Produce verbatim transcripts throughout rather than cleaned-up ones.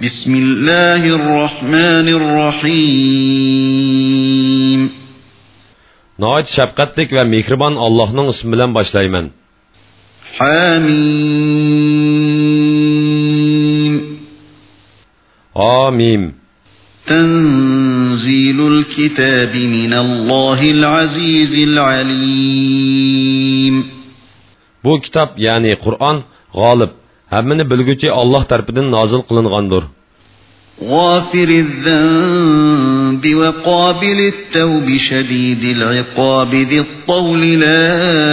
Bismillahirrahmanirrahim. Nəhayət şəfqətlik və mehriban Allah'ın ismi bilan başlayman. Hamim. Amin. Tenzilul kitabi minallahil azizil alim. Bu kitap yani Kur'an g'olib, hammani bilguchi Allah tarafidan nozil qilingandir. G'afiriz zambi va qobilit tawbi shadidil iqabi zit tawli la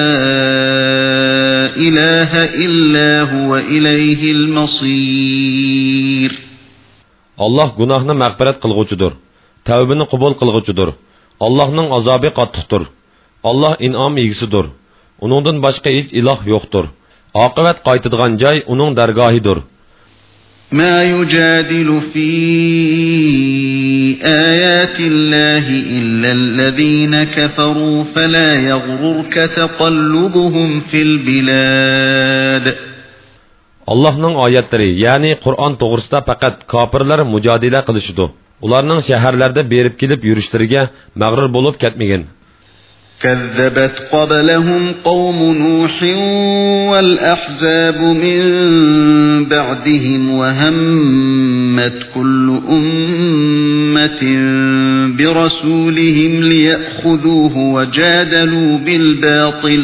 ilaha illa huwa ilayhil masir. Allah günahını məğfirət qılğucudur. Tövbəni qəbul qılğucudur. Allah'ın azabı qattiqdir. Allah inam egisidir. Onundan başqa heç ilah yoxdur. Aqibət qaytıdığan joy onun dərgahıdır. Ma yujadilu fi ayatillahi illallazina kafaru fala yaghrurka taqallubuhum fil bilad. Allah'ın ayetleri yani Kur'an doğrusunda fakat kafirler mücadele kılışıdı. Ularning şehirlerde berip gelip yürüyüşlerine mağrur bulup ketmegen. كذبت قبلهم قوم نوح والأحزاب من بعدهم وهمت كل أمة برسولهم ليأخذوه وجادلوا بالباطل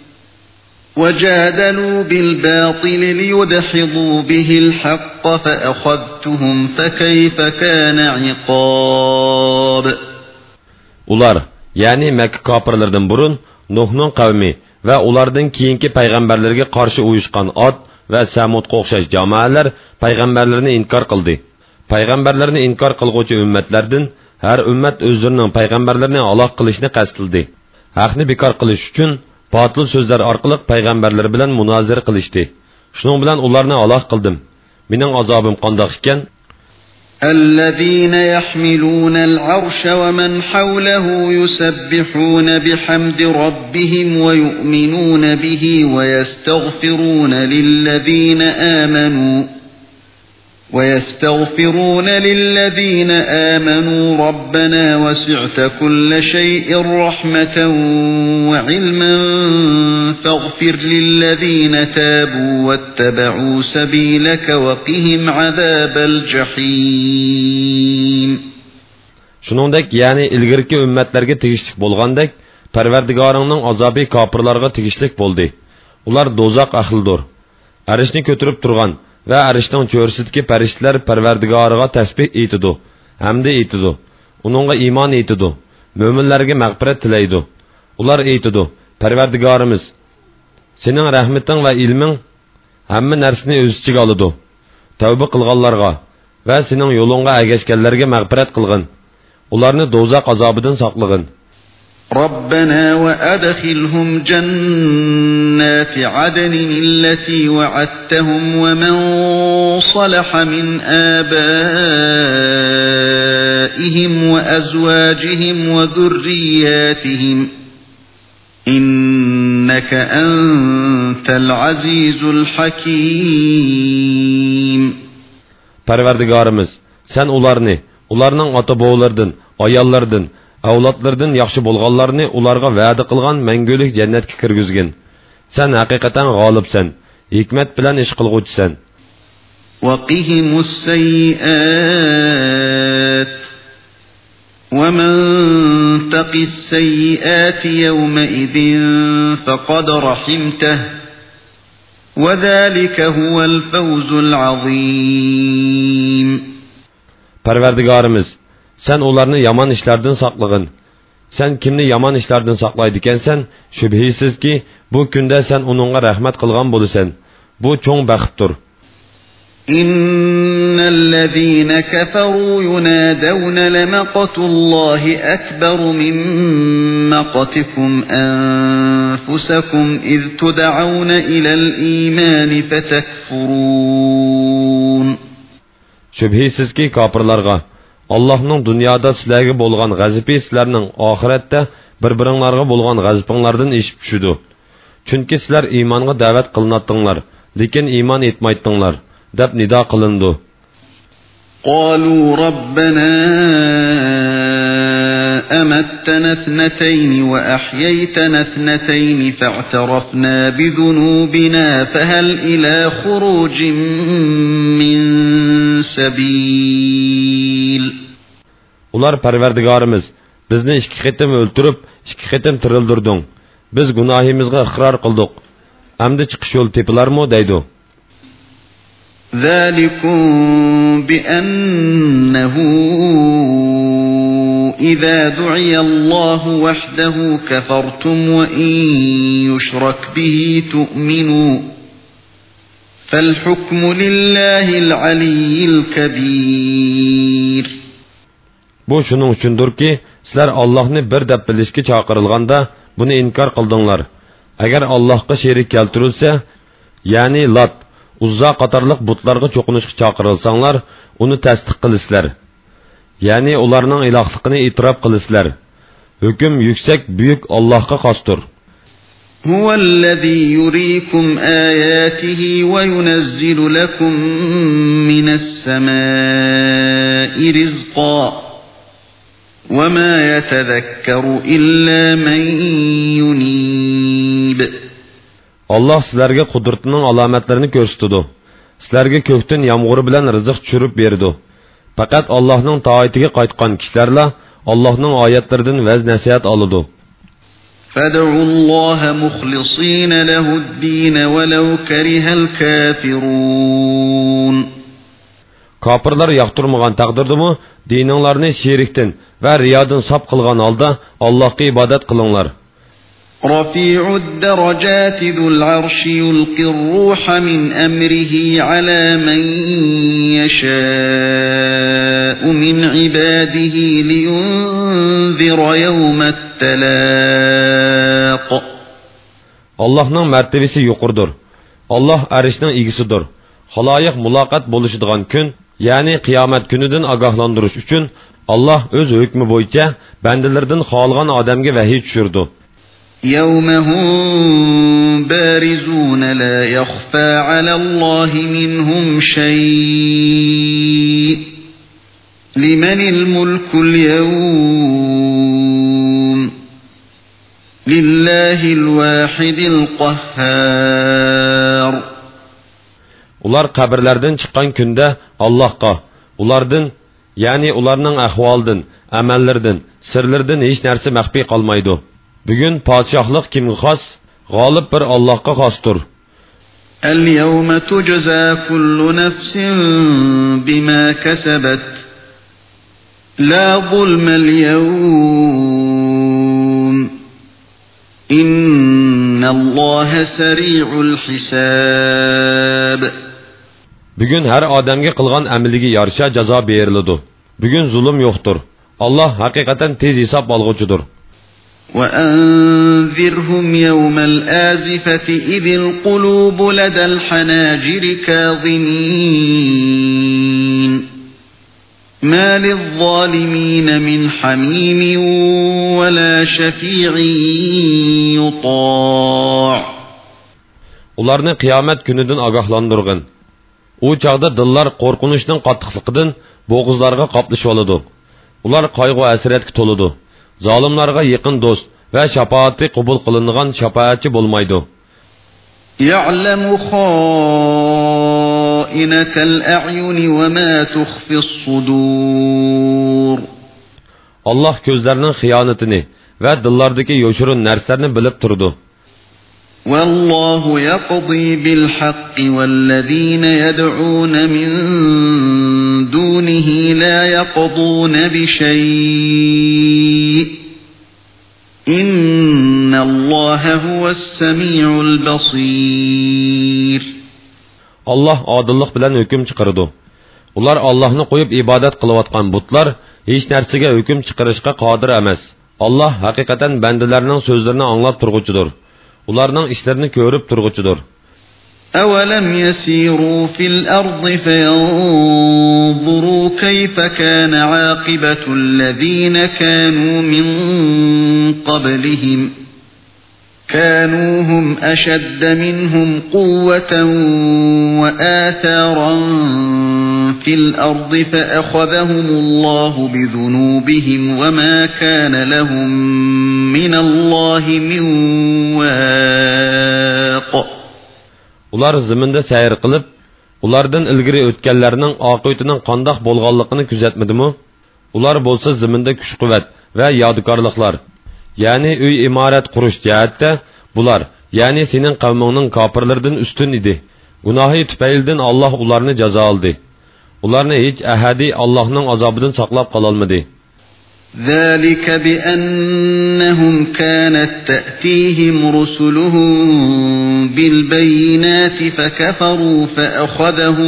وجادلوا بالباطل ليدحضوا به الحق فأخذتهم فكيف كان عقاب. Ular yani Mekke kafirlerden burun Nuh'nun kavmi ve ulardan kiyinki peygamberlerine karşı uyuşkan Ad ve Samud'a o'xshash cemaatler peygamberlerini inkar kıldı. Peygamberlerini inkar kılgıcı ümmetlerden her ümmet özlerinin peygamberlerini Allah kılışını qasdildi. Haqni bekor qilish uchun batıl sözler arqılıq peygamberler bilen münazir qilishdi. Şunun bilen ularni Allah qildim. Mening azabım qandoq ekan? الذين يحملون العرش ومن حوله يسبحون بحمد ربهم ويؤمنون به ويستغفرون للذين آمنوا ويستغفرون للذين آمنوا ربنا وسعت كل شيء رحمة وعلما فاغفر للذين تابوا واتبعوا سبيلك وقهم عذاب الجحيم. Şuningdek yani ilgirki ümmetlerge tegishlik bo'lgandek Parvardigoringning azobi kofirlarga tegishlik bo'ldi. Ular dozaq ahlidir. Arishni ko'tarib turgan ve arishning cho'rsidagi farishtalar Parvardigoriga tasbih aytidi, hamda aytidi. Uningga iymon aytidi, mo'minlarga mag'firat tilaydi. Ular aytidi: Parvardigorimiz, sening rahmating va ilming hamma narsani o'z ichiga oladi. Tavba qilganlarga va sening yo'lingga ergashganlarga mag'firat qilgin. Ularni do'zax azobidan saqlagin. ربنا وأدخلهم جنات عدن التي وعدتهم ومن صلح من آبائهم وأزواجهم وذرياتهم إنك أنت العزيز الحكيم. Parvardigarimiz, sen ularni, ularning ota-bobolardan, ayollardan avlodlardan yaxshi bo'lganlarni ularga va'da qilgan mangulik jannatga kirgizgin. Sen haqiqatan g'olibsan, hikmat bilan ish qilguvchisan. Waqihimus sayyi'at wa man taqis sayyi'ati yawma idhin faqad rahimtah wa dhalika huwal fawzul azim. Parvardigarimiz, sen ularni yaman ishlardan saqlagin. Sen kimni yaman ishlardan saqlaydi ekansan, shubhisiz ki bu kunda sen uningga rahmat qilgan bo'lasan. Bu cho'ng baxtdir. Innallazina kafaru yunadawna lamaqtullahi akbar min maqtikum anfusakum iz tud'auna ila al-iman fatakfurun. Shubhisiz ki kafirlarga Allah'ın dünyada sizlerge bolgan g'azibi sizlerning oxiratda bir-biringlarga bolgan g'azibinglardan eshib tushidi. Chunki sizlar iymonga da'vat qilinatdinglar, lekin iymon etmaydinglar, deb nido qilindi. قالوا ربنا أمتنا اثنتين وأحييتنا اثنتين فاعترفنا بذنوبنا فهل إلى خروج من سبيل. Ular Parvardigarimiz bizni ikki qitim o'ltirib, ikki qitim tirildirding. Biz gunohimizga iqror qildik. Endi chiqish yo'li tepilarmi deydi. ذلكم بأنه إذا دعي الله وحده كفرتم وإن يشرك به تؤمنوا فالحكم لله العلي الكبير. Bu şunun üçündür ki, sizler Allah'ını bir dep bilishga chaqirilganda buni inkar qildinglar. Agar Allohga sherik keltirilsa, ya'ni Lat, Uzza qatorliq butlarga cho'qinishga chaqirilsanglar, uni tasdiq qilisizlar. Ya'ni ularning ilohligini e'tirof qilisizlar. Hukm yuksak, buyuk Allohga xosdir. هو الذي يريكم آياته وينزل لكم من السماء رزقا وما يتذكر إلا من ينيب. Allah sizlarga qudratining alomatlarini ko'rsatdi. Sizlarga ko'kdan yomg'ir bilan rizq tushirib berdi. Faqat Allohning toatiga qaytgan kishilarla Allohning oyatlaridan vaz nasihat oladi. فادعوا الله مخلصين له الدين ولو كره الكافرون. Kafirlar yoqtirmagan taqdirdimi dininglarni şerikdan va riyodan sap qilgan holda Allohga ibodat qilinglar. رفيع الدرجات ذو العرش يلقي الروح من أمره على من يشاء من عباده لينذر يوم التلاق. Allah'ның mərtəbəsi yuqurdur. Allah arishning egisidir. Xaloyiq muloqot bo'lishadigan kun, ya'ni qiyomat kunidan ogohlantirish uchun Allah o'z hukmi bo'yicha bandalardan xohlagan odamga vahiy tushirdi. يوم هم بارزون لا يخفى على الله منهم شيء لمن الملك اليوم لله الواحد القهار. Ular qabrlardan chiqqan kunda Allohga, ulardan, ya'ni ularning ahvolidan, amallaridan, sirlaridan hech narsa maxfiy qolmaydi. Bugün padişahlık kimga xos? G'olib bir Allohga xosdir. اليوم تجزى كل نفس بما كسبت لا ظلم اليوم إن الله سريع الحساب. Bugün her adamga qilgan amaliga yarasha jazo beriladi. Bugün zulm yo'qdir. Allah haqiqatan tez hisob olg'uchidir. وأنذرهم يوم الآزفة إذ القلوب لدى الحناجر كاظمين ما للظالمين من حميم ولا شفيع يطاع. Ularni qiyomat kunidan ogohlantirgin. U chaqda dillar qo'rqinishning qattiqligidan bo'g'izlarga qoplashib oladi. Ular qayg'u hasratga to'ladi. Zalimlarga yaqin do'st va shafaati qabul qilingan shafaatchi bo'lmaydi. يعلم خائنة الأعين وما تخفي الصدور. Allah ko'zlarning xiyonatini va dillardagi yo'shirin narsalarni bilib turdi. والله يقضي بالحق والذين يدعون من دونه لا يقضون بشيء إن الله هو السميع البصير. Allah adillik bilan hukm chiqardi. Ular Allohni qo'yib ibodat qilayotgan butlar hech narsaga hukm chiqarishga qodir emas. Allah haqiqatan bandalarning so'zlarini anglab turg'uchidir. Ularning ishlarini ko'rib turg'uchidir. أولم يسيروا في الأرض فينظروا كيف كان عاقبة الذين كانوا من قبلهم كانوا هم أشد منهم قوة وآثارا في الأرض فأخذهم الله بذنوبهم وما كان لهم من الله من واق. Ular ziminde seyir kılıp, ulardan ilgiri ötkenlerinin akıbetinin qandaq bolğanlığını küzetmedimi? Ular bolsa ziminde kuch quvvat ve yadikarlıklar, yani uy imaret qurush jihatda bular, yani senin qavmingning kofirlardan ustun idi. Gunohi tufaylidan Allah ularni jazo oldi. Ularni hech ahadi Allohning azobidan saqlab qololmadi. ذلك بأنهم كانت تأتيهم رسلهم بالبينات فكفروا فأخذهم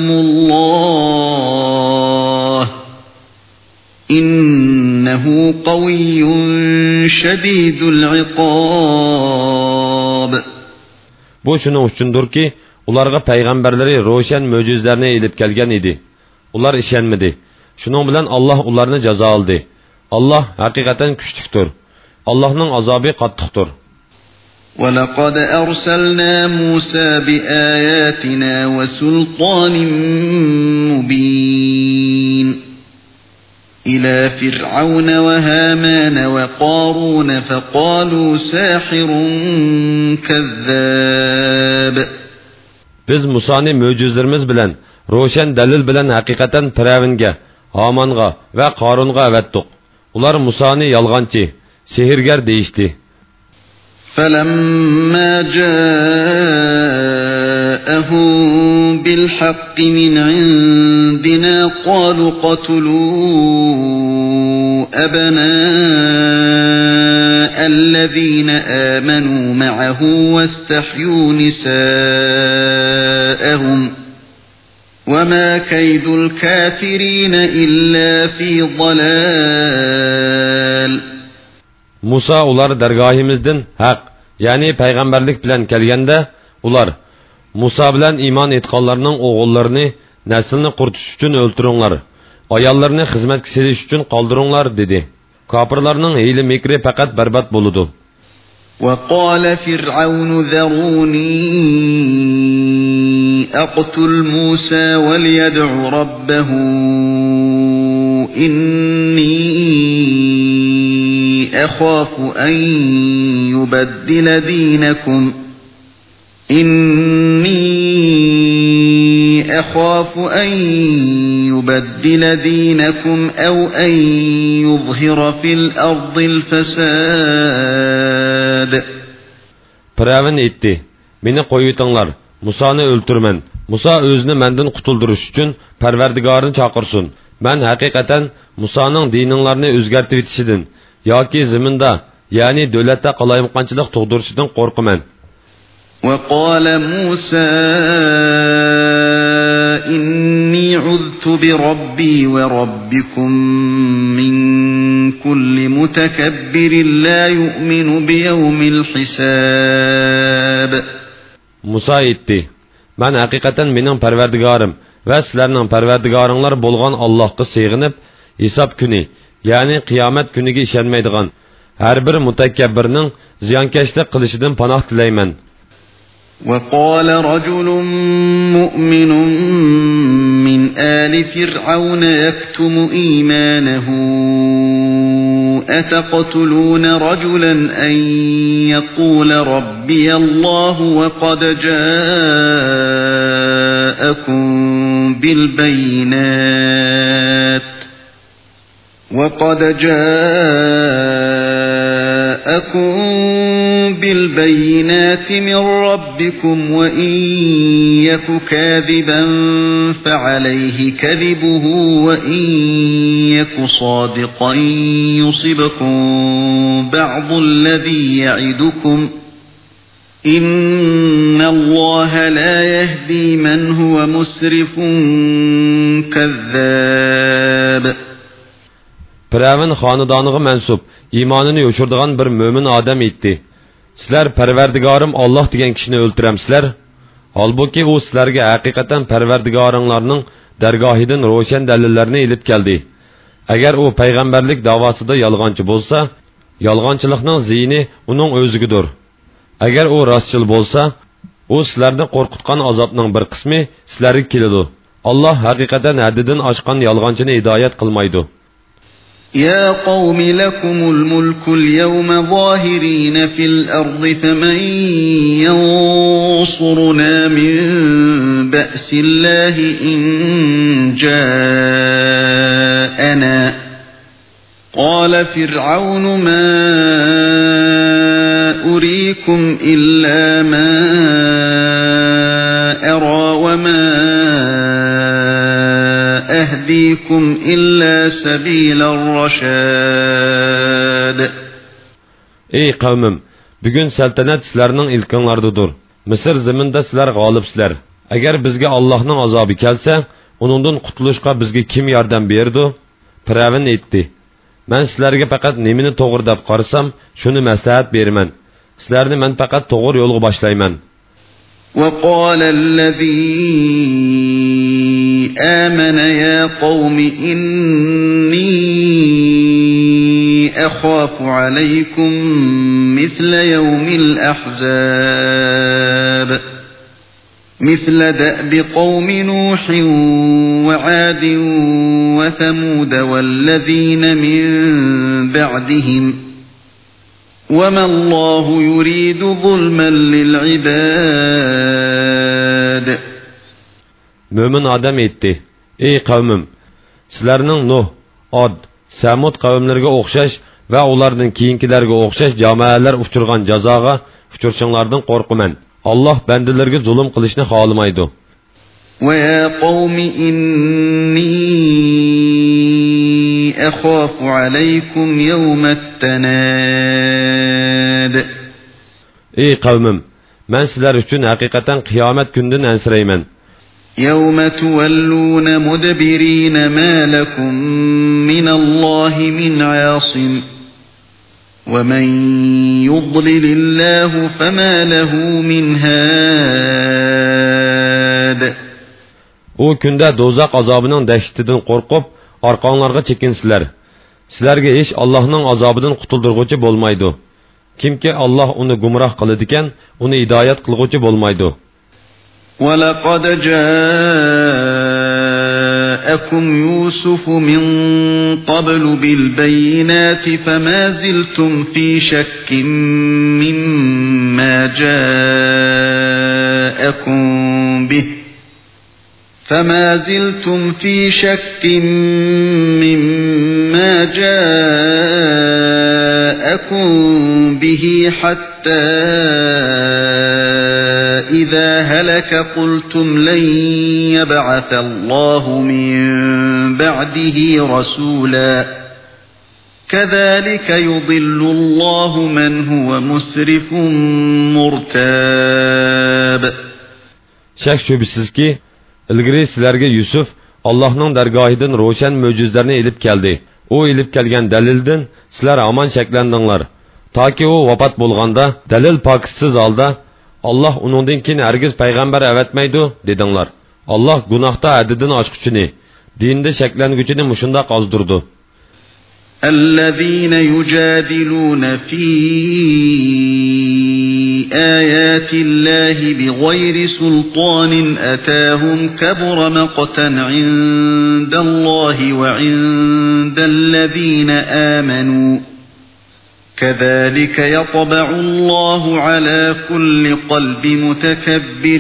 الله إنه قوي شديد العقاب. Bu şunun uchundur ki, ularga payg'ambarlari ro'shan mo'jizlarni elib kelgan edi. Ular ishonmadi. Shuning bilan Alloh ularni jazo oldi. Allah haqiqatan kuchlidir. Allohning azobi qattiqdir. وَلَقَدْ أَرْسَلْنَا مُوسَى بِآيَاتِنَا وَسُلْطَانٍ مُبِينٍ إِلَى فِرْعَوْنَ وَهَامَانَ وَقَارُونَ فَقَالُوا سَاحِرٌ كَذَّابٌ. Biz Musa'ni mo'jizlarimiz bilan, ro'shan dalil bilan haqiqatan Firavunga, Hamonga va Qorunga avatdiq. Ular Musa'ni yolg'onchi, sehrgar deyishdi. فَلَمَّا جَاءَهُم بِالْحَقِّ مِنْ عِندِنَا قَالُوا اقْتُلُوا أَبْنَاءَ الَّذِينَ آمَنُوا مَعَهُ وَاسْتَحْيُوا نِسَاءَهُمْ وَمَا كَيْدُ الْكَافِرِينَ إِلَّا فِي ضَلَالٍ. Musa ular dargohimizdan haq, ya'ni payg'ambarlik bilan kelganda, ular Musa bilan iymon etganlarning o'g'illarini naslni quritish uchun o'ltiringlar, ayollarni xizmatga selish uchun qoldiringlar dedi. Kofirlarning hiyla mekri faqat barbod bo'ladi. وَقَالَ فِرْعَوْنُ ذَرُونِي أَقْتُلْ مُوسَى وَلْيَدْعُ رَبَّهُ إِنِّي أَخَافُ أَن يُبَدِّلَ دِينَكُمْ إِنِّي أَخَافُ أَن يُبَدِّلَ دِينَكُمْ أَوْ أَن يُظْهِرَ فِي الْأَرْضِ الْفَسَادَ. Firavun etti, meni qo'yitinglar, Musa'ni o'ltirman. Musa o'zini mendan qutuldirish uchun Parvardigorini chaqirsin. Men haqiqatan Musa'ning dininglarni o'zgartirib etishidan yoki zaminda, ya'ni davlatda qalayimqanchilik tug'dirishidan qo'rqaman. وَقَالَ مُوسَى إِنِّي عُذْتُ بِرَبِّي وَرَبِّكُمْ مِنْ كُلِّ مُتَكَبِّرٍ لَا يُؤْمِنُ بِيَوْمِ الْحِسَابِ. Musa etti, men haqiqatan mening Parvardigorim va sizlarning Parvardigoringlar bo'lgan Allohga sig'inib, hisob kuni, ya'ni qiyomat kuniga ishonmaydigan har bir mutakabbirning ziyonkashlik qilishidan panoh tilayman. وَقَالَ رَجُلٌ مُؤْمِنٌ مِّنْ آلِ فِرْعَوْنَ يَكْتُمُ إِيمَانَهُ أَتَقْتُلُونَ رَجُلًا أَن يَقُولَ رَبِّيَ اللَّهُ وَقَدْ جَاءَكُم بِالْبَيِّنَاتِ وَقَدْ جَاءَكُم بِالْبَيِّنَاتِ مِنْ رَبِّكُمْ وَإِنْ يَكُ كَاذِبًا فَعَلَيْهِ كَذِبُهُ وَإِنْ يَكُ صَادِقًا يُصِبْكُم بَعْضُ الَّذِي يَعِدُكُمْ إِنَّ اللَّهَ لَا يَهْدِي مَنْ هُوَ مُسْرِفٌ كَذَّابٌ. Firavun xonadoniga mansub, iymonini yo'shirdigan bir mo'min odam aytdi. Sizlar Parvardigorim Alloh degan kishini o'ltiramsizlar? Holbuki u sizlarga haqiqatan Parvardigoringlarning dargohidan ro'shan dalillarni elib keldi. Agar u payg'ambarlik davosida yolg'onchi bo'lsa, yolg'onchilikning ziyni uning o'zigidir. Agar u rostchil bo'lsa, u sizlarni qo'rqitgan azobning bir qismi sizlarga keladi. Allah haqiqatan haddidan oshgan yolg'onchini hidoyat qilmaydi. يا قوم لكم الملك اليوم ظاهرين في الأرض فمن ينصرنا من بأس الله إن جاءنا قال فرعون ما أريكم إلا ما أرى وما أهديكم إلا سبيل الرشاد. Ey qavmim, bugun saltanat sizlarning ilkinglardadir. Misr zaminda sizlar g'olibsizlar. Agar bizga Allohning azobi kelsa, uningdan qutulishga bizga kim yordam berdi? Firavun aytdi. Men sizlarga faqat nimani to'g'ri deb qarsam, shuni maslahat beraman. Sizlarni men faqat to'g'ri yo'lga boshlayman. وقال الذي آمن يا قوم إني أخاف عليكم مثل يوم الأحزاب مثل دأب قوم نوح وعاد وثمود والذين من بعدهم وما الله يريد ظلما للعباد. Mömin adam etti. Ey qavmim, sizlarning Nuh, Ad, Samud qavmlariga o'xshash va ularning keyingilarga o'xshash jamoalar uchirgan jazoga uchirishinglardan qo'rqaman. Alloh bandalarga zulm qilishni xohlamaydi. وَيَا قَوْمِ إِنِّي أَخَافُ عَلَيْكُمْ يَوْمَ التَّنَادِ. Ey qavmim, men sizlar uchun haqiqatan qiyomat kunidan ansirayman. يَوْمَ تُوَلُّونَ مُدْبِرِينَ مَا لَكُمْ مِنَ اللَّهِ مِنْ عَاصِمٍ وَمَنْ يُضْلِلِ اللَّهُ فَمَا لَهُ مِنْ هَادٍ. O kunda dozaq azabının dəhşətindən qorxub arqanlarga çekinsizlər. Sizlərə heç Allah'ın azabından qutuldurğucu bolmaydı. Kimki Allah onu gumrah qılıdıkən, onu hidayət qılğucu bolmaydı. وَلَقَدْ جَاءَكُمْ يُوسُفُ مِنْ قَبْلُ بِالْبَيِّنَاتِ فَمَا زِلْتُمْ فِي شَكٍّ مِّمَّا جَاءَكُمْ بِهِ فما زلتم في شك مما جاءكم به حتى إذا هلك قلتم لن يبعث الله من بعده رسولا كذلك يضل الله من هو مسرف مرتاب. Şək şübhəsiz ki, İlgiri sizlərə Yusuf Allah'ın dərgahıdan roşan möcüzlərini elib gəldi. O elib gələn dəlildən sizlər aman şəklendinlər. Ta ki o vafat bolğanda dəlil pakıtsız halda Allah onundan keyin hergiz peyğəmbər əvətməydi dedinlər. Allah günahda həddidən aşqıçını, dində şəklengücünü muşundaq azdırdı. الذين يجادلون في آيات الله بغير سلطان أتاهم كبر مقتا عند الله وعند الذين آمنوا كذلك يطبع الله على كل قلب متكبر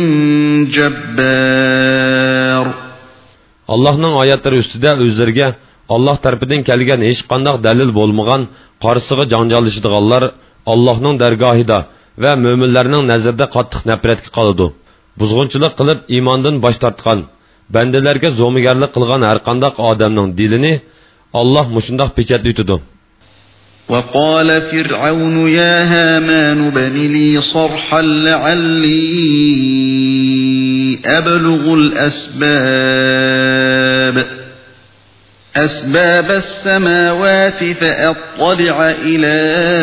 جبار. Allah'ın ayetleri üstüde özlerge Allah tarafından kelgen hiç qandaq dalil bolmagan qarşısıga janjallashadiganlar Allah'ın dərgahida və möminlərinin nəzərdə qattiq nafratga qaladı. Buzğunchilik qilib imondan bosh tortgan, bandalarga zo'migarlik qilgan har qandaq odamning dilini Allah mushundaq pechatlaydi. وقال فرعون يا هامان ابن لي صرحا لعلي أبلغ الأسباب أسباب السماوات فأطلع إلى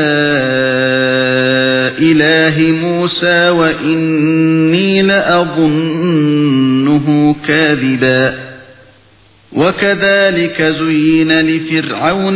إله موسى وإني لأظنه كاذبا. وكذلك زين لفرعون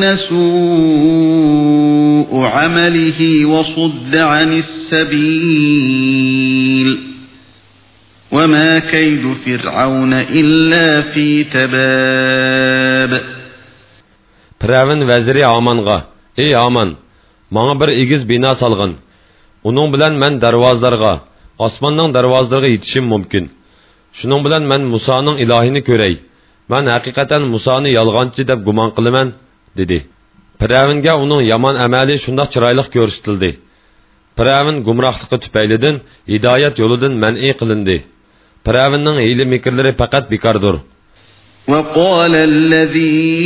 سوء عمله وصد عن السبيل وَمَا كَيْدُ فِرْعَوْنَ إِلَّا فِي تَبَابٍ. Firavun vaziri Hamonga: "Ey Hamon, menga bir egiz bino salgin. Uning bilan men darvozlarga, osmonning darvozalariga yetishim mumkin. Shuning bilan men Musoning ilohini ko'ray. Men haqiqatan Musoni yolg'onchi deb gumon qilaman," dedi. Firavunga uning yomon amali shundoq chiroyli ko'rsatildi. Firavun gumrohligi tufaylidan hidoyat yo'lidan man'i qilindi. Firavunning hiyla mikrlari faqat bekordir. وَقَالَ الَّذِي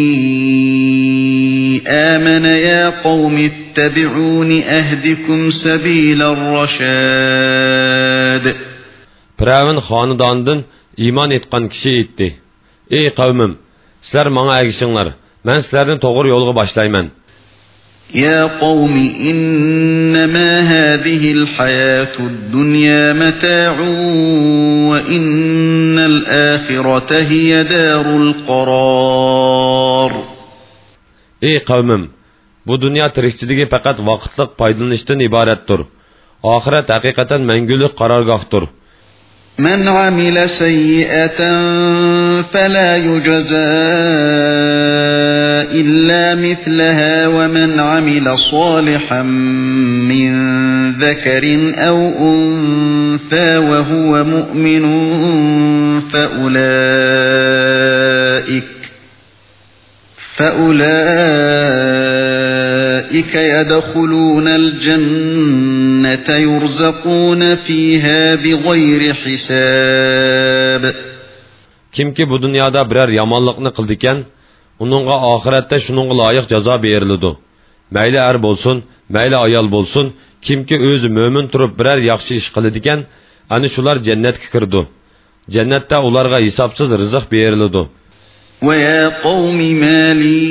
آمَنَ يَا قَوْمِ اتَّبِعُونِ أَهْدِكُمْ سَبِيلَ الرَّشَادِ. Firavun xonadonidan iymon etgan kishi aytdi: "Ey qavmim, sizlar menga ergishinglar. Men sizlarni to'g'ri yo'lga boshlayman." يَا قَوْمِ إِنَّمَا هَذِهِ الْحَيَاةُ الدُّنْيَا مَتَاعٌ وَإِنَّ الْآخِرَةَ هِيَ دَارُ الْقَرَارِ. Ey qavmim, bu dunyo tirikchiligi faqat vaqtlik foydalanishdan iboratdir. Oxirat haqiqatan mangulik qarorgohdir. مَنْ عَمِلَ سَيِّئَةً فَلَا يُجْزَى إِلَّا مِثْلَهَا وَمَنْ عَمِلَ صَالِحًا مِنْ ذَكَرٍ أَوْ أُنْثَى وَهُوَ مُؤْمِنٌ فَأُولَئِكَ فَأُولَئِكَ يَدْخُلُونَ الْجَنَّةَ يُرْزَقُونَ فِيهَا بِغَيْرِ حِسَابٍ. Kimki bu dunyoda birer yomonlikni qildikan, uningga oxiratda shuningga loyiq jazo beriladi. Mayli er bo'lsin, mayli ayol bo'lsin, kimki o'zi mo'min turib birer yaxshi ish qiladigan, ana shular jannatga kirdi. Jannatda ularga hisobsiz rizq beriladi. وَيَا قَوْمِ مَا لِي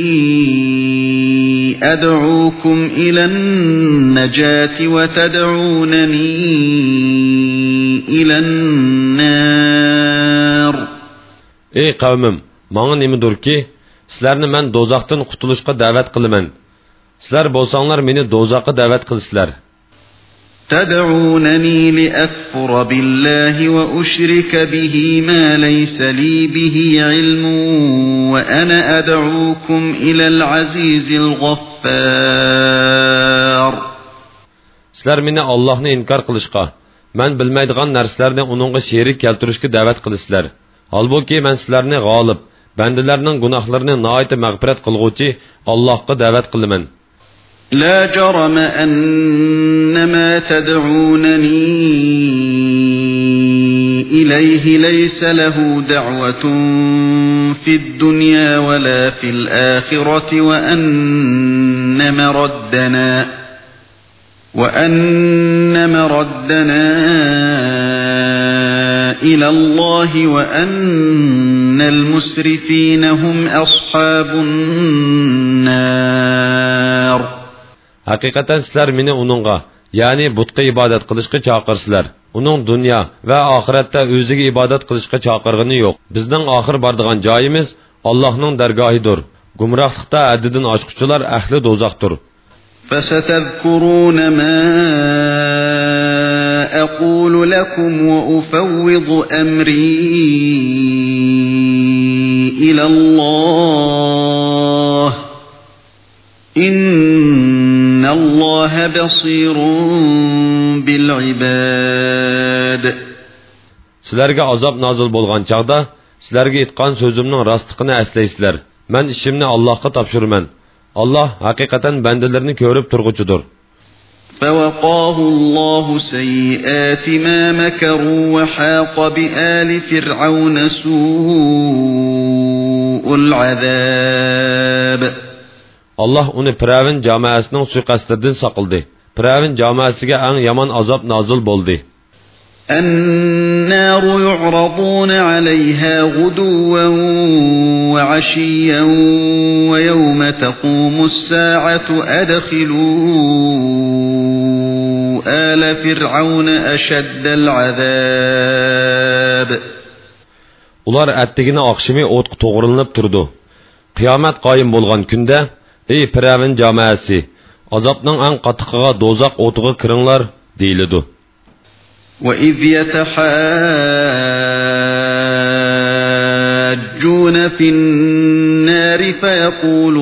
أَدْعُوكُمْ إِلَى النَّجَاةِ وَتَدْعُونَنِي إِلَى النَّارِ. Ey qavmim, menga nimadir ki, sizlarni men do'zaxdan qutulishga da'vat qilaman. Sizlar bo'lsanglar meni do'zaxga da'vat qilsizlar. تَدْعُونَنِي لِأَكْفُرَ بِاللَّهِ وَأُشْرِكَ بِهِ مَا لَيْسَ لِي بِهِ عِلْمٌ وَأَنَا أَدْعُوكُمْ إِلَى الْعَزِيزِ الْغَفَّارِ. Sizlar meni Allohni inkor qilishga, men bilmaydigan narsalarni uningga sherik keltirishga da'vat qilasizlar. Halbuki men sizlarni g'olib, bandalarning gunohlarini nihoyat mag'firat qilguvchi Allohga da'vat qilaman. لا جرم أنما تدعونني إليه ليس له دعوة في الدنيا ولا في الآخرة وأن مردنا وأن مردنا إلى الله وأن المسرفين هم أصحاب النار. Haqiqatan sizlar meni uningga, ya'ni butga ibodat qilishga chaqirsizlar. Uning dunyo va oxiratda o'ziga ibodat qilishga chaqirgani yo'q. Bizning oxir boradigan joyimiz Allohning dargohidir. Gumrohlikda haddidan oshquchilar ahli do'zaxdir. فَسَتَذْكُرُونَ مَا أَقُولُ لَكُمْ وَأُفَوِّضُ أَمْرِي إِلَى اللَّهِ إِنَّ اللَّهَ بَصِيرٌ بِالْعِبَادِ. Sizlarga azob nozil bo'lgan chaqda sizlarga aytgan so'zimning rostligini eslaysizlar. Men ishimni Allohga topshiraman. Allah haqiqatan bandalarni ko'rib turg'uchidir. فَوَقَاهُ اللَّهُ سَيِّئَاتِ مَا مَكَرُوا وَحَاقَ بِآلِ فِرْعَوْنَ سُوءُ الْعَذَابِ. Allah uni Firavun jamoasining suiqasdidan saqildi. Firavun jamoasiga eng yomon azob nozil bo'ldi. النار يعرضون عليها غدوا وعشيا ويوم تقوم الساعة أدخلوا آل فرعون أشد العذاب. Ular attigini oqshimi o'tqa to'g'rilanib turdi. Qiyomat qoyim bo'lgan kunda, ey Firavun jamoasi, azobning eng qattiqiga do'zax o'tiga kiringlar deyiladi. وَإِذْ يَتَحَاجُّونَ فِي النَّارِ فَيَقُولُ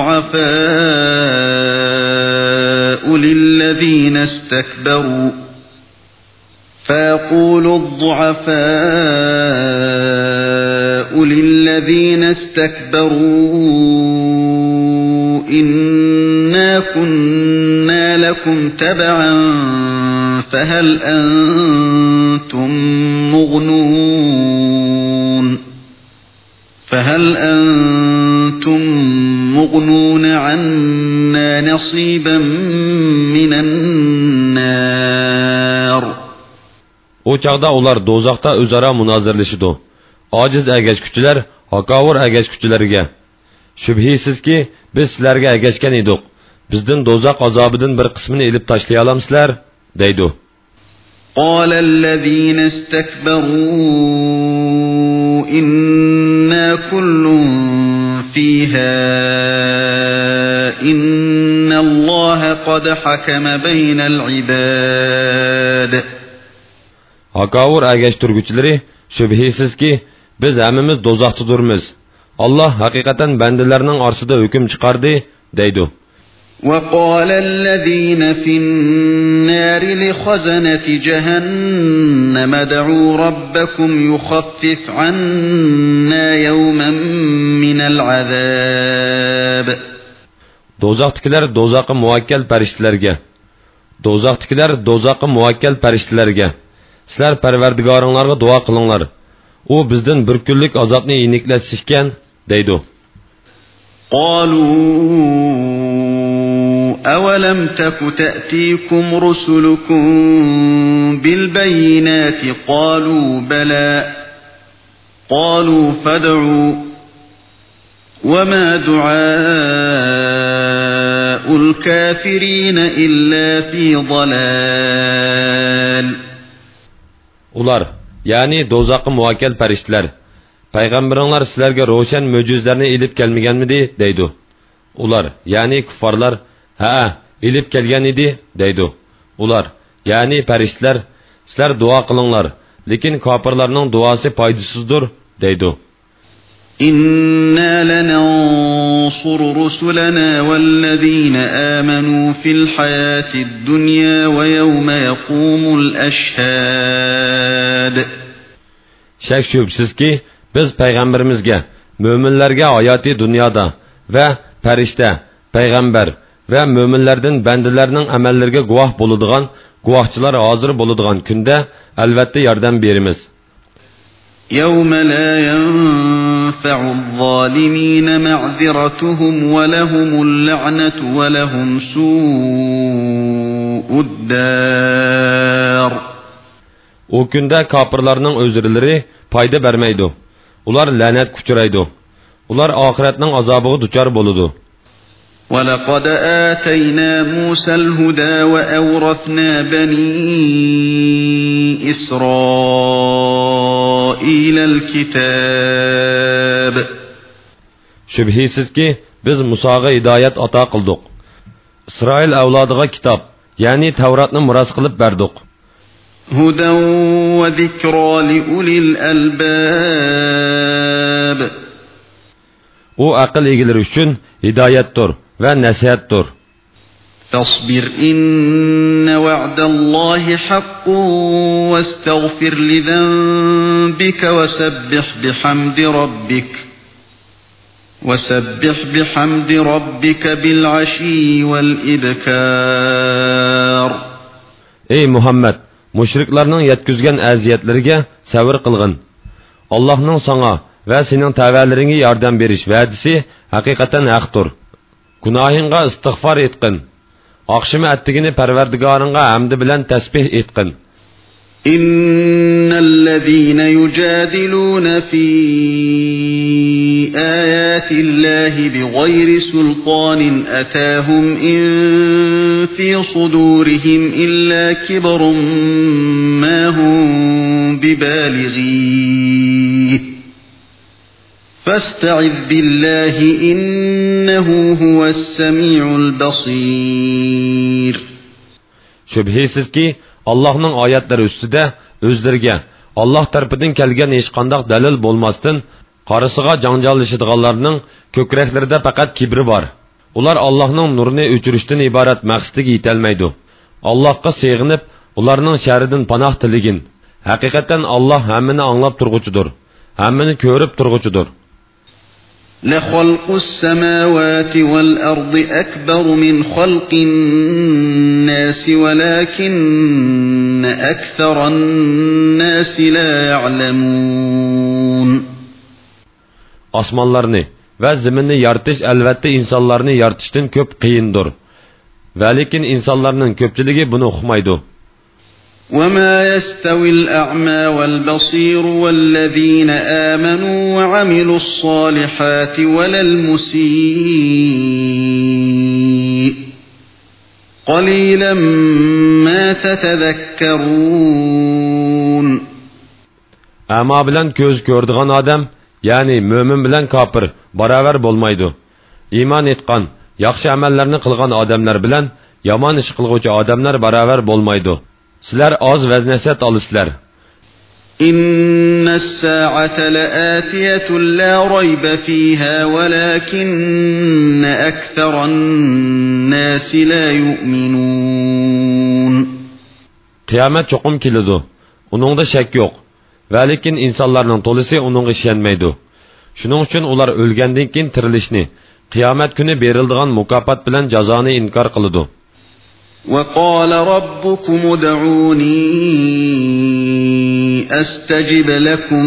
الضُّعَفَاءُ لِلَّذِينَ اسْتَكْبَرُوا فَيَقُولُ الضُّعَفَاءُ لِلَّذِينَ اسْتَكْبَرُوا إِنَّا كُنَّا لَكُمْ تَبَعًا فَهَلْ أَنْتُمْ مُغْنُونَ فَهَلْ أَنْتُمْ مُغْنُونَ عَنَّا نَصِيبًا مِنَ النَّارِ. O çağda ular dozaqda özara münazirleşidu. Aciz əgəşküçülər hakavur əgəşküçülərə: "Şübhisizki biz sizlərə əgəşkən idik. Bizdən dozaq azabıdan bir qismini elib taşlaya alamsızlar?" deydi. قال الذين استكبروا إنا كل فيها إن الله قد حكم بين العباد. Hakavur əgəştürgüçləri şübhisizki biz həmimiz dozaqdadırmız. Allah haqiqatan bandalarning orasida hukm chiqardi deydi. وقال الذين في النار لخزنة جهنم ادعوا ربكم يخفف عنا يوما من العذاب. Dozaqdakilar dozaqqa muvakkal farishtalarga. Dozaqdakilar dozaqqa muvakkal farishtalarga: "Sizlar Parvardigoringlarga duo qilinglar. U bizdan bir kunlik azobni yeniklatsishgan" deydi. قالوا أَوَلَمْ تَكُ تَأْتِيكُمْ رُسُلُكُمْ بِالْبَيِّنَاتِ قَالُوا بَلَى قَالُوا فَادْعُوا وَمَا دُعَاءُ الْكَافِرِينَ إِلَّا فِي ضَلَالٍ. Ular, yani dozaqqa muvakkal farishtalar, payg'ambaringlar sizlarga ro'shan mo'jizlarni elib kelmaganmidi deydi. Ular, yani kuffarlar: "Ha, elib kelgan edi" deydi. Ular, yani farishtalar: "Sizlar duo qilinglar, lekin kofirlarning duosi foydasizdir" deydi. إِنَّا لَنَنصُرُ رُسُلَنَا وَالَّذِينَ آمَنُوا فِي الْحَيَاةِ الدُّنْيَا وَيَوْمَ يَقُومُ الْأَشْهَادُ. Şək şübhsizki biz payg'ambarimizga, mo'minlarga hayoti dunyoda va farishta, payg'ambar va mo'minlardan bandalarning amallariga guvoh bo'ladigan guvohchilar hozir bo'ladigan kunda albatta yordam beramiz. يَوْمَ لَا يَنفَعُ الظَّالِمِينَ مَعْذِرَتُهُمْ وَلَهُمُ اللَّعْنَةُ وَلَهُمْ سُوءُ الدَّارِ. O kunda kafirlarning o'zrilari foyda bermaydi. Ular la'nat kuchiraydi. Ular oxiratning azobiga duchor bo'ladi. وَلَقَدْ آتَيْنَا مُوسَى الْهُدَى وَأَوْرَثْنَا بَنِي إِسْرَائِيلَ الْكِتَابَ. Şübhisizki biz Musaga hidayet ata qildik. İsrail avlodiga kitob, ya'ni Tavratni miros qilib berdik. هُدًى وَذِكْرَى لِأُولِي الْأَلْبَابِ. O aql egalari uchun hidayetdir ve nasihatdir. فاصبر إن وعد الله حق واستغفر لذنبك وسبح بحمد ربك وسبح بحمد ربك بالعشي والإبكار. Ey Muhammed, müşriklarning yetkizgan aziyatlarga sabr qilgin. Allohning sana ve sening tavalaringga yordam berish va'dasi haqiqatan haqdir. Gunohingga istig'for etqin. Oqshimi attigini Parvardigoringga hamd bilan tasbih etqin. إن الذين يجادلون في آيات الله بغير سلطان أتاهم إن في صدورهم إلا كبر ما هم ببالغيه فاستعذ بالله إنه هو السميع البصير. Şübhisiz ki Allohning oyatlari ustida o'zlariga Alloh tarafidan kelgan hech qanday dalil bo'lmasdan qarisiga janjallashadiganlarning ko'kraklarida faqat kibri bor. Ular Allohning nurini o'chirishdan iborat maqsadiga yetolmaydi. Allohga sig'inib, ularning sharidan panoh tiligin. Haqiqatan Alloh hammani anglab turg'uchidir, hammani ko'rib turg'uchidir. لخلق السماوات والأرض أكبر من خلق الناس ولكن أكثر الناس لا يعلمون. Osmonlarni va zaminni yaratish albatta insonlarni yaratishdan ko'p qiyindir. Va lekin insonlarning ko'pchiligi buni uqmaydi. وما يستوي الأعمى والبصير والذين آمنوا وعملوا الصالحات ولا المسيء قليلا ما تتذكرون. Ama bilan ko'z ko'rdigan odam, ya'ni mo'min bilan kofir baravar bo'lmaydi. Iymon etgan, yaxshi amallarni qilgan odamlar bilan yomon ish qilguvchi odamlar baravar bo'lmaydi. Sizlar oz vaznasat olisizlar. Inna as-sa'ata la'atiyatun la rayba fiha walakinna aktharan-nasi la yu'minun. Qiyomat cho'qim keladi. Uningda shak yo'q. Va lekin insonlarning to'lisi uningga ishonmaydi. Shuning uchun ular o'lgandan keyin tirilishni, qiyomat kuni beriladigan mukofot bilan jazoni inkor qiladi. وقال ربكم ادعوني أستجب لكم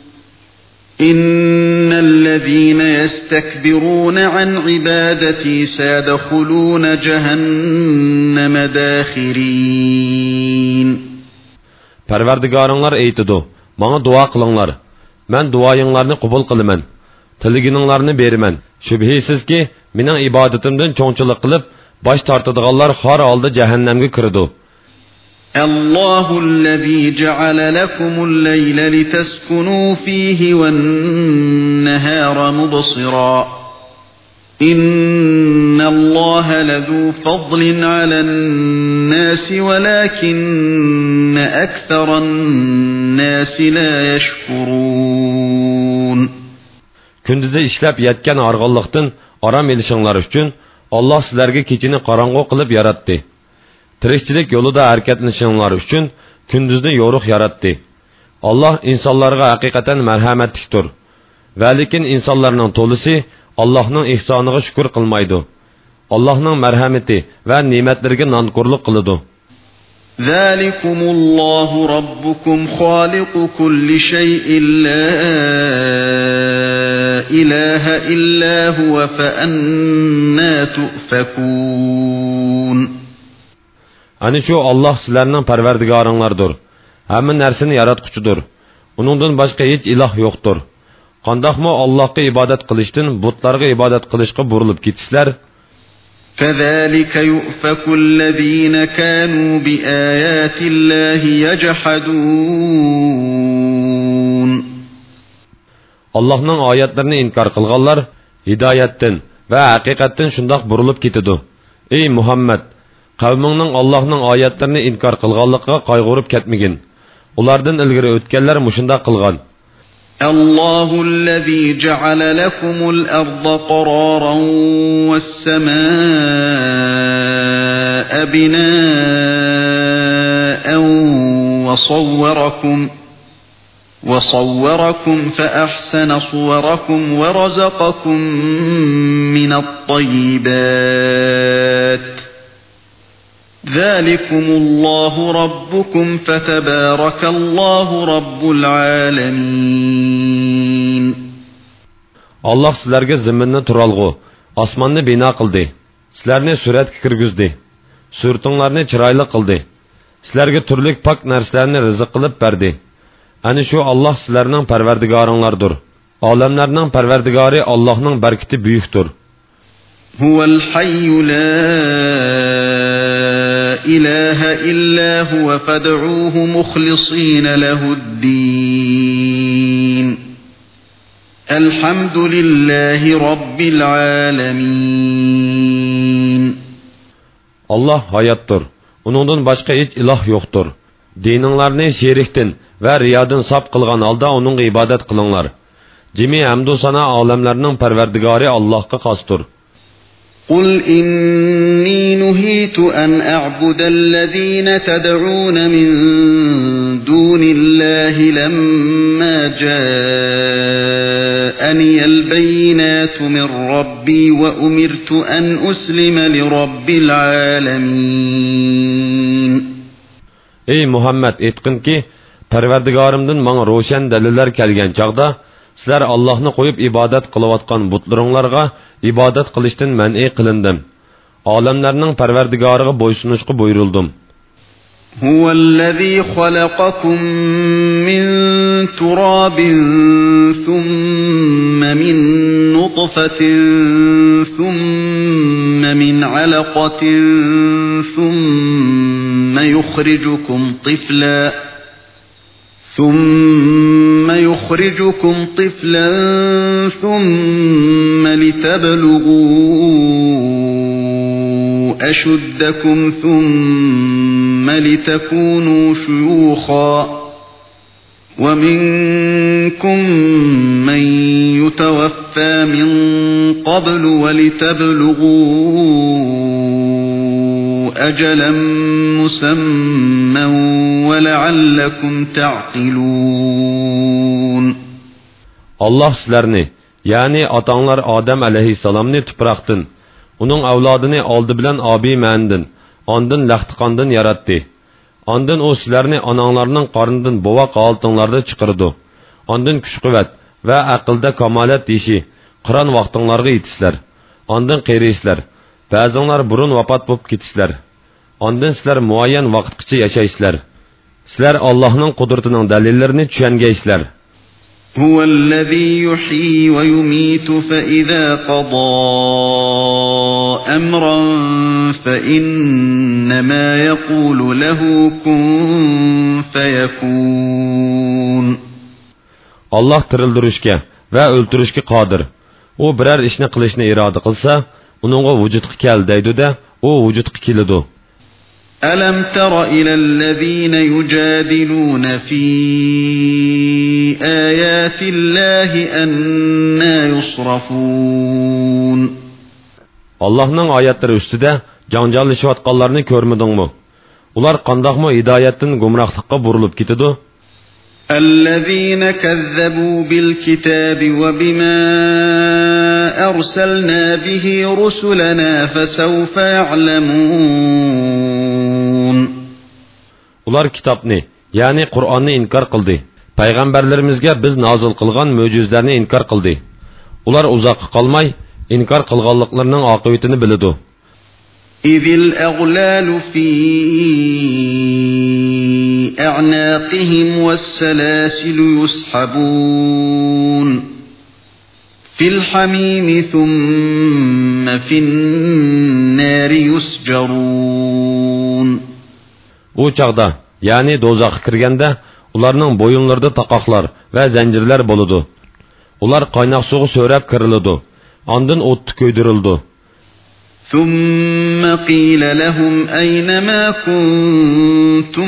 إن الذين يستكبرون عن عبادتي سيدخلون جهنم داخرين. Parvardigarınlar eytidu, bana dua qılınlar. Ben duayınlarını qubul qılıman. Tiligininglarni beriman. Şübhisiz ki, mening ibodatimdan cho'ngchilik qilib, baş tartadiganlar xor oldi jahannamga kirdi. Allohul-lezî ceale lekumul-leyla litaskunu fîhi ven-nehâra mubsira. İnnallâhe lezû fadlin alen-nâsi velâkinne ekseran-nâsi lâ yeşkurûn. Kunduzi ishlab yetgan arg'onliqdan aram elishinglar uchun Allah sizlarga kechini qorong'u qilib yaratdi. Tirikchilik yo'lida harakatlanishinglar uchun kunduzni yo'riq yaratdi. Allah insonlarga haqiqatan marhamatlikdir. Va lekin insonlarning to'lisi Allohning ihsoniga shukr qilmaydi. Allohning marhamati va ne'matlariga nonko'rlik qiladi. Zalikumullohu robbukum xoliqu kulli shay'in la ilaha illa huwa fa anna tufakun. Ani shu Alloh sizlarning parvardigoringlardir. Hamma narsani yaratquchidir. Uningdan boshqa hech iloh yo'qdir. Qandoqmi Allohga ibodat qilishdan butlarga ibodat qilishga burilib ketisizlar? كذلك يؤفك الذين كانوا بآيات الله يجحدون. Allah'ның ayetlerini inkar qilganlar hidayetden ve hakikatten şundaq burilib ketidi. Ey Muhammed, qavmingning Allah'ның ayetlerini inkar qilganligiga qayg'urib ketmagin. Ulardan ilgari o'tganlar mushundaq qilgan. Allohul-lezî ceale lekumul-arda qararan ve's-semâe binâen ve savvarakum وصوركم فأحسن صوركم ورزقكم من الطيبات ذلكم الله ربكم فتبارك الله رب العالمين. Allah sizlarga zaminni turalg'u, osmonni bino qildi. Sizlarni suratga kirgizdi. Surtinglarni chiroyli qildi. Sizlarga turli pok narsalarni rizq qilib berdi. Ani shu Allah sizlarning parvardigoringlardir. Olamlarning parvardigori Allohning barkati buyukdir. Huval hayyu la ilaha illa huwa fad'uuhu mukhlisina lahud-din. Elhamdülillahi rabbil alamin. Allah hayotdir. Uningdan boshqa hech iloh yo'qdir. Dininglarni sherikdan va riyodan sop qilgan holda uningga ibodat qilinglar. Jimi hamdu sana olamlarning parvardigori Allohga xosdir. قل إني نهيت أن أعبد الذين تدعون من دون الله لما جاءني البينات من ربي وأمرت أن أسلم لرب العالمين. Ey Muhammed etkin ki, Parvardigarımdan bana roşan deliller kelgen çağda, sizler Allah'ını koyup ibadet kılıvatkan butlarınlarga ibadet kılıştın men'i kılındım. Alemlerinin Parvardigarıga boysunuşku buyuruldum. Huvellezî halakakum min turabin thumme min nutfetin thumme min alaqatin thumme yukhrijukum tifla ثم يخرجكم طفلا ثم لتبلغوا أشدكم ثم لتكونوا شيوخا ومنكم من يتوفى من قبل ولتبلغوا أجلا مسمى ولعلكم تعقلون. Allah sizlarni, yani atanlar Adem aleyhisselamni tuproqdan, uning avlodini oldi bilan abi mandin, ondan laxtiqondan yaratdi. Ondan o sizlarni onanglarning qornidan bovoq oltinlarda chiqirdi. Ondan kuch-quvvat va aqlda kamolat deshi, Qur'on vaqtinglarga yetisizlar. Ondan qerisizlar. Ba'zinglar burun vafot bo'lib ketisizlar. Ondan sizlar muayyan vaqtgacha yashaysizlar. Sizlar Allohning qudratining dalillarini tushungaysizlar. Huvallazi yuhyi va yumitu fa idza qada amran fa innama yaqulu lahu kun fayakun. Allah tirildirishga va o'ltirishga qodir. U biror ishni qilishni iroda qilsa, uningga vujudga kel deydi-da, u vujudga keladi. ألم تر إلى الذين يجادلون في آيات الله أنى يصرفون. Allah'ın ayetleri üstüde janjallashayotganlarni ko'rmadingmi? Ular qandaqmi hidoyatdan gumrohlikqa burilib ketadi? الذين كذبوا بالكتاب وبما أرسلنا به رسلنا فسوف يعلمون. Ular kitapni, yani Kur'an'ni inkar kıldı. Peygamberlerimizge biz nazil kılgan möcüzlerini inkar kıldı. Ular uzak kalmay, inkar kılganlıklarının akıbetini bilidu. إذ الأغلال في أعناقهم والسلاسل يسحبون في الحميم ثم في النار يسجرون. Bu çağda, yani dozak'a kirgende, ularning boyunlarida taqoqlar va zanjirlar boludu. Ular qaynoq suvi so'rab kiriladi. Ondan o'tni ko'ydirildi. ثم قيل لهم أين ما كنتم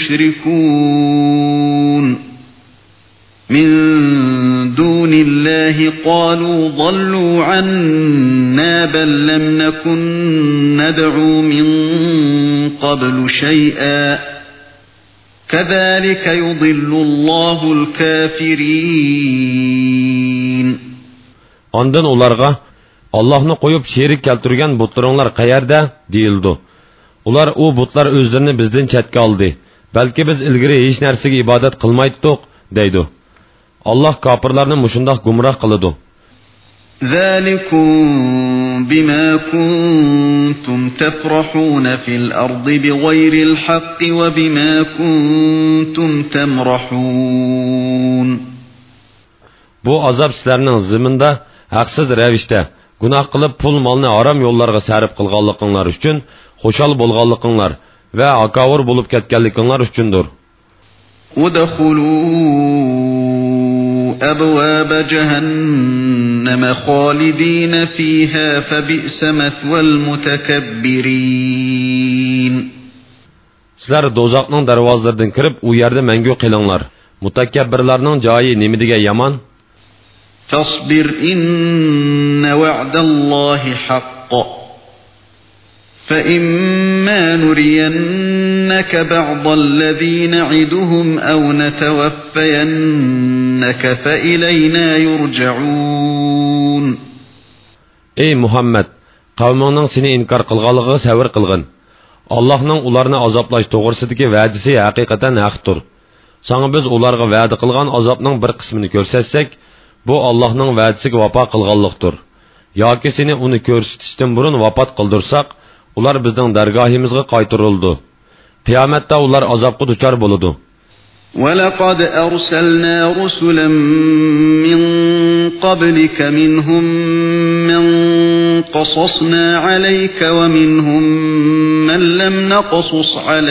تشركون من دون الله قالوا ضلوا عنا بل لم نكن ندعو من قبل شيئا كذلك يضل الله الكافرين. Ondan ularga Allah'ını koyup şerik keltirgen butlarınlar qayerda deyildi. Ular o butlar özlerini bizden chetga aldı. Belki biz ilgiri hiç narsega ibadet qilmaydik deydi. Allah kafirlarni mushundoq gumroh qiladi. ذلكم بما كنتم تفرحون في الأرض بغير الحق وبما كنتم تمرحون. Bu azab sizlarning ziminda haqsiz ravishda gunoh qilib pul molni harom yo'llarga sarf qilganliginglar uchun xushal bo'lganliginglar va akavur bo'lib ketganliginglar uchundir. Udkhulu abwab jahannam khalidin fiha fa bi'sa mathwal mutakabbirin. Sizlar dozaqning darvozalaridan kirib, u yerda mangu qilinglar. Mutakabbirlarning joyi nima degan yomon? Fasbir inna va'dallahi haqq. Fa imma nuriyannaka ba'dalladhi na'iduhum aw natawaffayannaka fa ilayna yurja'un. Ey Muhammad, qavmingning seni inkor qilganligiga sabr qilgin. Allah'ның ularni azoblash to'g'risidagi va'dasi haqiqatan haqdir. Sana biz ularga va'da qilgan azobning bir qismini ko'rsatsak, bu Allah'ның va'dasiga vafo qilganlikdir. Yoki seni uni ko'rsatishdan burun vafot qildirsak, ular bizning dargohimizga qaytarildi. Qiyomatda ular azobga duchor bo'ladi. وَلَقَدْ أَرْسَلْنَا رُسُلًا مِّن قَبْلِكَ مِنْهُم مَّن قَصَصْنَا عَلَيْكَ وَمِنْهُم مَّن لَّمْ نَقْصُصْ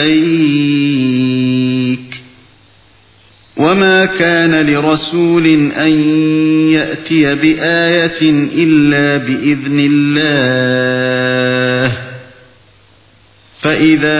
عَلَيْكَ وَمَا كَانَ لِرَسُولٍ أَن يَأْتِيَ بِآيَةٍ إِلَّا بِإِذْنِ اللَّهِ فَإِذَا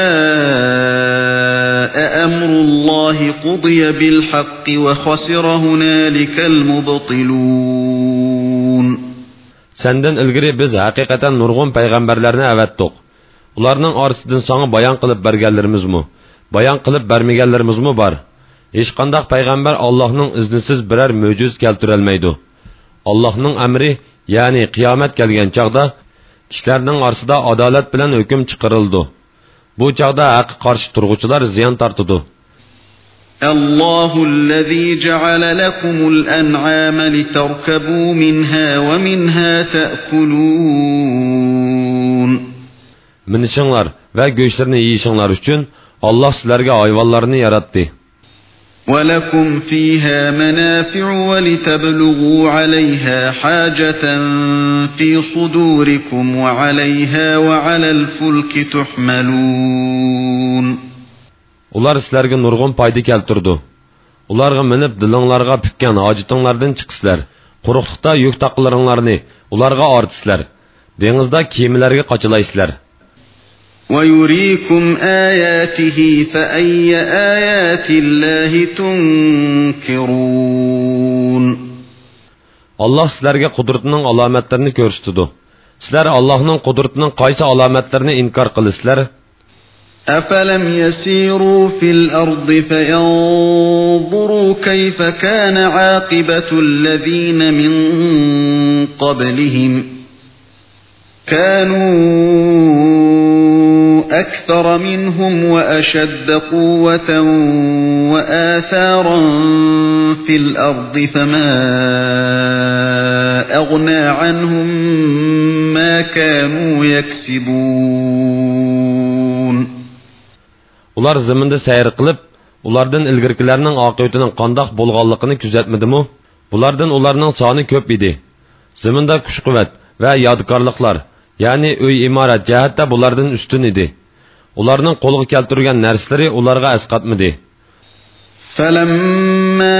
جَاءَ أَمْرُ اللَّهِ قُضِيَ بِالْحَقِّ وَخَسِرَ هُنَالِكَ الْمُبْطِلُونَ. Senden ilgiri biz hakikaten nurgun peygamberlerine evettik. Ularning orasidan sana bayan qilib berganlarimizmi? Bayan qilib bermaganlarimizmi bor? Hech qanday payg'ambar Allohning iznisiz biror mo'jiz keltirolmaydi. Allohning amri, ya'ni qiyomat kelgan chaqda kishilarning orasida adolat bilan hukm chiqarildi. Bu chaqda haq qarshi turg'uvchilar ziyon tortadi. Allohu allazi ja'ala lakumul an'ama litarkabu minha wa minha ta'kulun. Minishinglar va go'shtlarni yeyishinglar uchun Alloh sizlarga hayvonlarni yaratdi. وَلَكُمْ فِيهَا مَنَافِعُ وَلِتَبْلُغُوا عَلَيْهَا حَاجَةً فِي صُدُورِكُمْ وَعَلَيْهَا وَعَلَى الْفُلْكِ تُحْمَلُونَ. Ular sizlarga nurg'un foyda keltirdi. Ularga minib dilinglarga pukkan hojitinglardan chiqisizlar. Quruqlikda yuk taqlaringlarni ularga ortisizlar. Dengizda kemalarga qochilaysizlar. وَيُرِيكُمْ آيَاتِهِ فَأَيَّ آيَاتِ اللَّهِ تُنْكِرُونَ. Allah sizlarga qudratining alomatlarini ko'rsatdi. Sizlar Allohning qudratining qaysi alomatlarini inkor qilasizlar? أَفَلَمْ يَسِيرُوا فِي الْأَرْضِ فَيَنظُرُوا كَيْفَ كَانَ عَاقِبَةُ الَّذِينَ مِنْ قَبْلِهِمْ كَانُوا أكثر منهم وأشد قوة وآثارا في الأرض فما أغنى عنهم ما كانوا يكسبون. Ular ziminde seyir qilib, ulardan ilgirkilerinin akıbetinin qandaq bolğanlıqını küzetmedimi? Bulardan ularning soni ko'p idi. Ziminde kuch quvvat va yodgorliklar, ya'ni uy imorat jihatda bulardan ustun edi. Ularning qo'lga keltirgan narsalari ularga asqatmadi. فَلَمَّا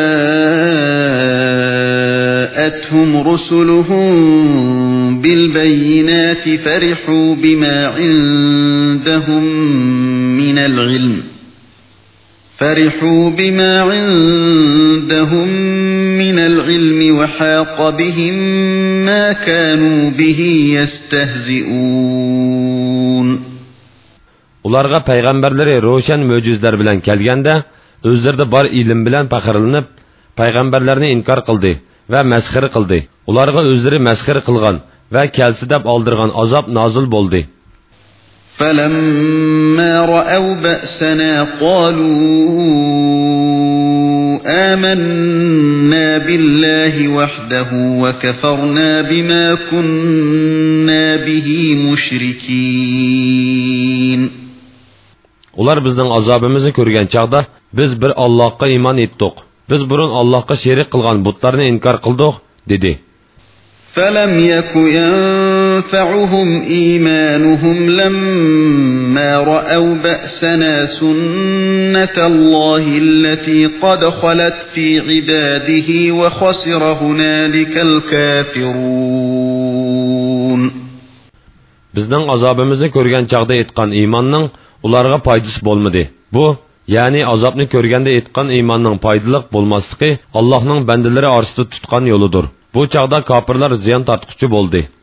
جَاءَتْهُمْ رُسُلُهُم بِالْبَيِّنَاتِ فَرِحُوا بِمَا عِندَهُم مِّنَ الْعِلْمِ فَرِحُوا بِمَا عِندَهُم مِّنَ الْعِلْمِ وَحَاقَ بِهِم مَّا كَانُوا بِهِ يَسْتَهْزِئُونَ. Ularga peygamberleri roşan möcüzler bilen kelgende, özlerinde bar ilim bilen pakırlanıp, peygamberlerini inkar kıldı ve mezhir kıldı. Ularga özleri mezhir kılgan ve kelsi dep aldırgan azap nazil boldu. فَلَمَّا رَأَوْا بَأْسَنَا قَالُوا آمَنَّا بِاللَّهِ وَحْدَهُ وَكَفَرْنَا بِمَا كُنَّا بِهِ مُشْرِكِينَ. Ular bizden azabımızı görgen çağda biz bir Allah'a iman ettik. Biz burun Allah'a şerik kılgan butlarını inkar kıldık dedi. فَلَمْ يَكُ يَنْفَعُهُمْ إِيمَانُهُمْ لَمَّا رَأَوْا بَأْسَنَا سُنَّةَ اللَّهِ الَّتِي قَدْ خَلَتْ فِي عِبَادِهِ وَخَسِرَ هُنَالِكَ الْكَافِرُونَ. Bizden azabımızı görgen çağda etkan imanның ularga foydasi bo'lmadi. Bu, ya'ni azobni ko'rganda aytgan iymonning foydaliq bo'lmasligi Allohning bandalari orasida tutgan yo'lidir. Bu chaqda kofirlar ziyon tortquchi bo'ldi.